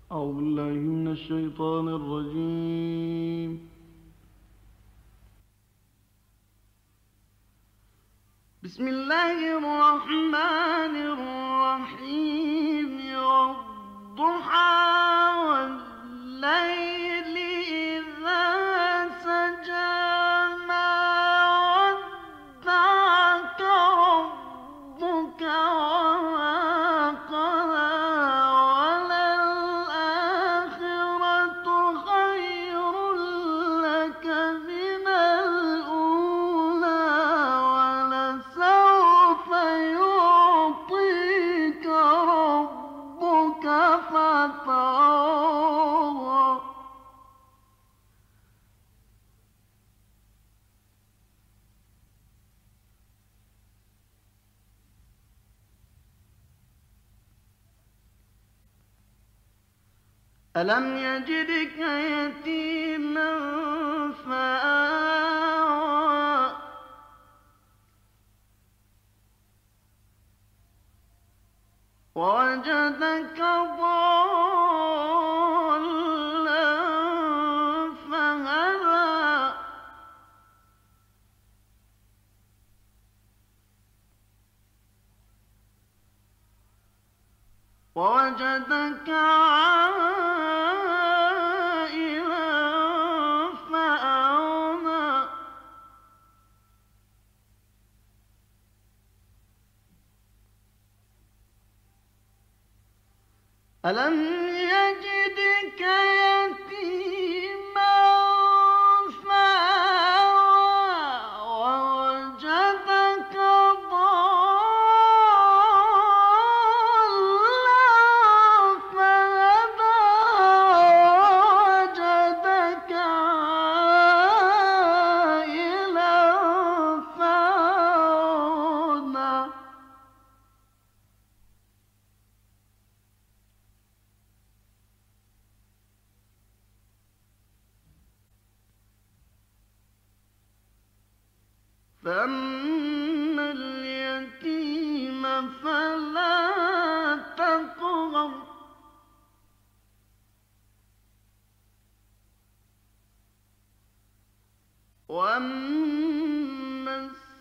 أعوذ بالله من الشيطان الرجيم. بسم الله الرحمن الرحيم. والضحى والليل إذا سجى ما ودعك ربك وما قلى وللآخرة خير لك من الأولى ولسوف يعطيك ربك فترضى. ألم يجدك يتيما فآوى ووجدك ضالا فهدى ووجدك عائلا فأغنى ألم يجدك يتيما فآوى ووجدك ضالا فهدى ووجدك عائلا فأغنى فأما اليتيم فلا تقهر وأما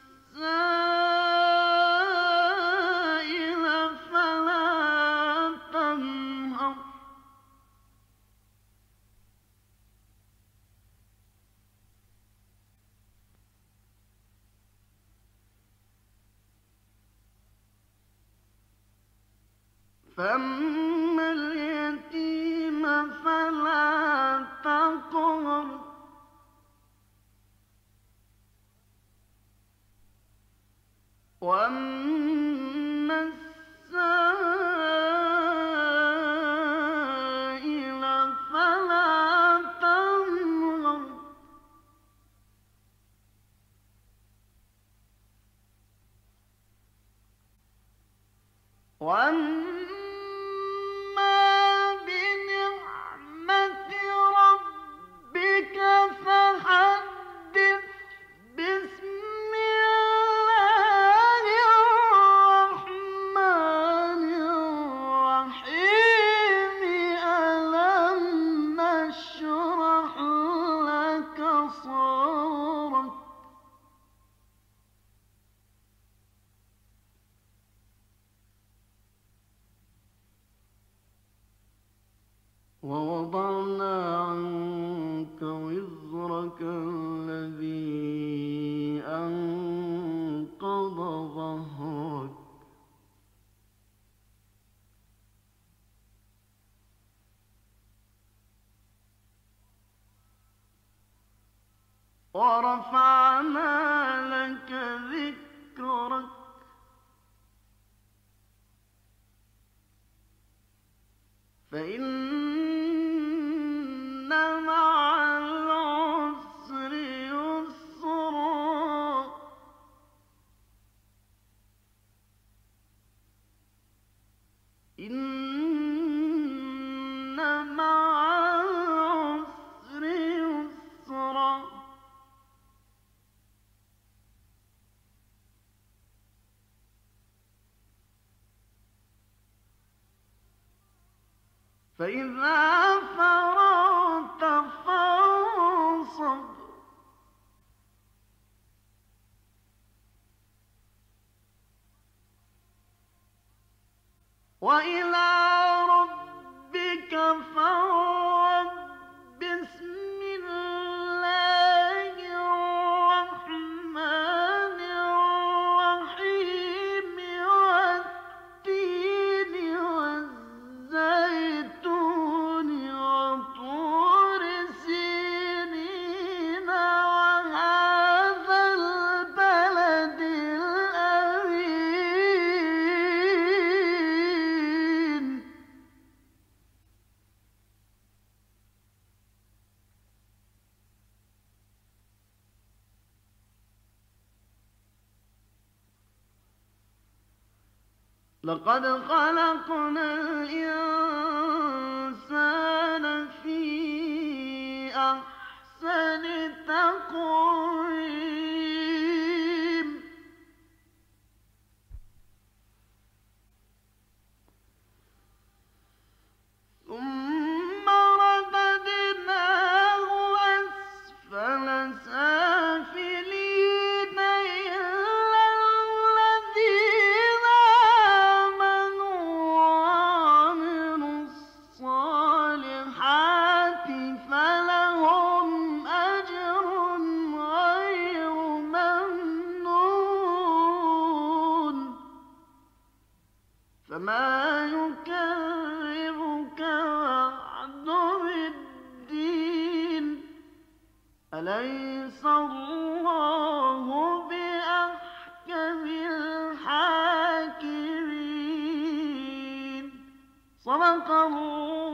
السائل فلا تنهر فأما اليتيم فلا تقهر وأما السائل فلا تنهر وأما بنعمة ربك فحدث. بسم الله الرحمن الرحيم. ألم نشرح لك صدرك ووضعنا عنك وزرك الذي أنقض ظهرك ورفعنا لك ذكرك فإن مع العسر يسرا إن مع العسر يسرا فإذا فرغت فانصب وإلى ربك فارغب بسم الله الرحمن الرحيم والتين والزيتون وطور سينين وهذا البلد الأمين لقد خلقنا الإنسان في أحسن تقويم ثم رددناه أسفل سافلين إلا الذين آمنوا وعملوا الصالحات فلهم أجر غير ممنون فما يكذبك بعد بالدين أليس الله بأحكم الحاكمين صدق الله